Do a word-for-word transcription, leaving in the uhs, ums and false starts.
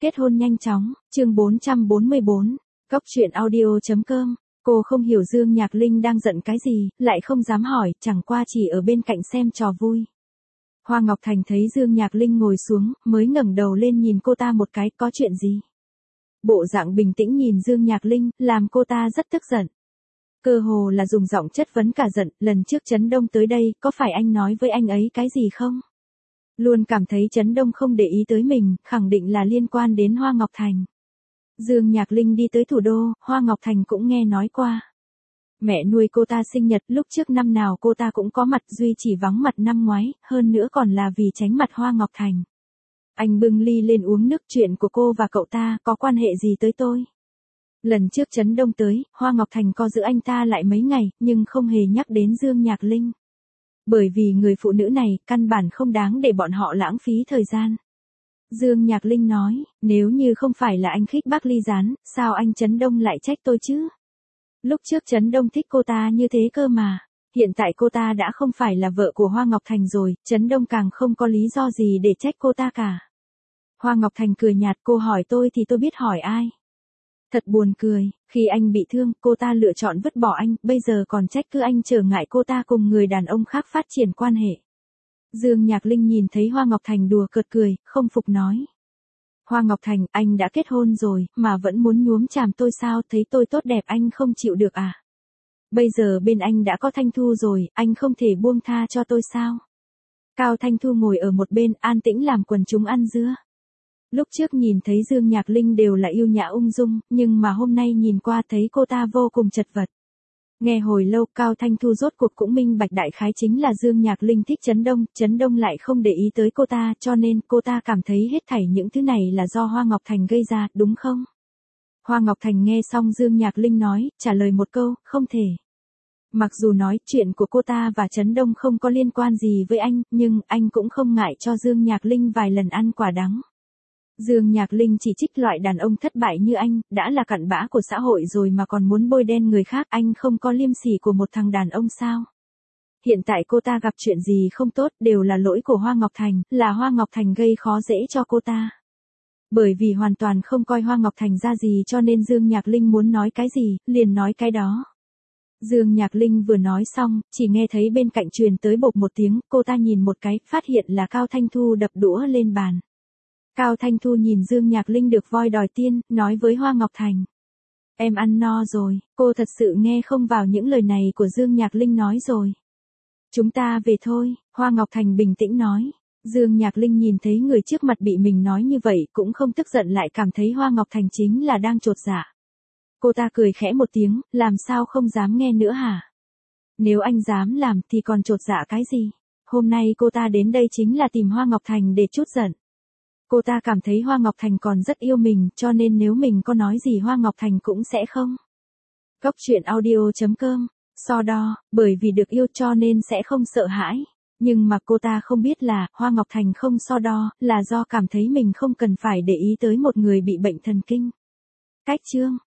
Kết hôn nhanh chóng, chương bốn trăm bốn mươi bốn, Cốc truyện audio.com. Cô không hiểu Dương Nhạc Linh đang giận cái gì, lại không dám hỏi, chẳng qua chỉ ở bên cạnh xem trò vui. Hoa Ngọc Thành thấy Dương Nhạc Linh ngồi xuống, mới ngẩng đầu lên nhìn cô ta một cái, có chuyện gì? Bộ dạng bình tĩnh nhìn Dương Nhạc Linh, làm cô ta rất tức giận. Cơ hồ là dùng giọng chất vấn cả giận, lần trước Trấn Đông tới đây, có phải anh nói với anh ấy cái gì không? Luôn cảm thấy Trấn Đông không để ý tới mình, khẳng định là liên quan đến Hoa Ngọc Thành. Dương Nhạc Linh đi tới thủ đô, Hoa Ngọc Thành cũng nghe nói qua. Mẹ nuôi cô ta sinh nhật, lúc trước năm nào cô ta cũng có mặt, duy chỉ vắng mặt năm ngoái, hơn nữa còn là vì tránh mặt Hoa Ngọc Thành. Anh bưng ly lên uống nước, chuyện của cô và cậu ta, có quan hệ gì tới tôi? Lần trước Trấn Đông tới, Hoa Ngọc Thành có giữ anh ta lại mấy ngày, nhưng không hề nhắc đến Dương Nhạc Linh. Bởi vì người phụ nữ này, căn bản không đáng để bọn họ lãng phí thời gian. Dương Nhạc Linh nói, nếu như không phải là anh khích bác ly gián, sao anh Trấn Đông lại trách tôi chứ? Lúc trước Trấn Đông thích cô ta như thế cơ mà. Hiện tại cô ta đã không phải là vợ của Hoa Ngọc Thành rồi, Trấn Đông càng không có lý do gì để trách cô ta cả. Hoa Ngọc Thành cười nhạt, cô hỏi tôi thì tôi biết hỏi ai. Thật buồn cười, khi anh bị thương, cô ta lựa chọn vứt bỏ anh, bây giờ còn trách cứ anh trở ngại cô ta cùng người đàn ông khác phát triển quan hệ. Dương Nhạc Linh nhìn thấy Hoa Ngọc Thành đùa cợt cười, không phục nói. Hoa Ngọc Thành, anh đã kết hôn rồi, mà vẫn muốn nhuốm chàm tôi sao, thấy tôi tốt đẹp anh không chịu được à? Bây giờ bên anh đã có Thanh Thu rồi, anh không thể buông tha cho tôi sao? Cao Thanh Thu ngồi ở một bên, an tĩnh làm quần chúng ăn dưa. Lúc trước nhìn thấy Dương Nhạc Linh đều là yêu nhã ung dung, nhưng mà hôm nay nhìn qua thấy cô ta vô cùng chật vật. Nghe hồi lâu, Cao Thanh Thu rốt cuộc cũng minh bạch đại khái chính là Dương Nhạc Linh thích Trấn Đông, Trấn Đông lại không để ý tới cô ta, cho nên cô ta cảm thấy hết thảy những thứ này là do Hoa Ngọc Thành gây ra, đúng không? Hoa Ngọc Thành nghe xong Dương Nhạc Linh nói, trả lời một câu, không thể. Mặc dù nói chuyện của cô ta và Trấn Đông không có liên quan gì với anh, nhưng anh cũng không ngại cho Dương Nhạc Linh vài lần ăn quả đắng. Dương Nhạc Linh chỉ trích loại đàn ông thất bại như anh, đã là cặn bã của xã hội rồi mà còn muốn bôi đen người khác, anh không có liêm sỉ của một thằng đàn ông sao? Hiện tại cô ta gặp chuyện gì không tốt, đều là lỗi của Hoa Ngọc Thành, là Hoa Ngọc Thành gây khó dễ cho cô ta. Bởi vì hoàn toàn không coi Hoa Ngọc Thành ra gì cho nên Dương Nhạc Linh muốn nói cái gì, liền nói cái đó. Dương Nhạc Linh vừa nói xong, chỉ nghe thấy bên cạnh truyền tới bộp một tiếng, cô ta nhìn một cái, phát hiện là Cao Thanh Thu đập đũa lên bàn. Cao Thanh Thu nhìn Dương Nhạc Linh được voi đòi tiên, nói với Hoa Ngọc Thành. Em ăn no rồi, cô thật sự nghe không vào những lời này của Dương Nhạc Linh nói rồi. Chúng ta về thôi, Hoa Ngọc Thành bình tĩnh nói. Dương Nhạc Linh nhìn thấy người trước mặt bị mình nói như vậy cũng không tức giận lại cảm thấy Hoa Ngọc Thành chính là đang chột dạ. Cô ta cười khẽ một tiếng, làm sao không dám nghe nữa hả? Nếu anh dám làm thì còn chột dạ cái gì? Hôm nay cô ta đến đây chính là tìm Hoa Ngọc Thành để trút giận. Cô ta cảm thấy Hoa Ngọc Thành còn rất yêu mình, cho nên nếu mình có nói gì Hoa Ngọc Thành cũng sẽ không. Cốc truyện audio.com, so đo, bởi vì được yêu cho nên sẽ không sợ hãi. Nhưng mà cô ta không biết là, Hoa Ngọc Thành không so đo, là do cảm thấy mình không cần phải để ý tới một người bị bệnh thần kinh. Cách chương.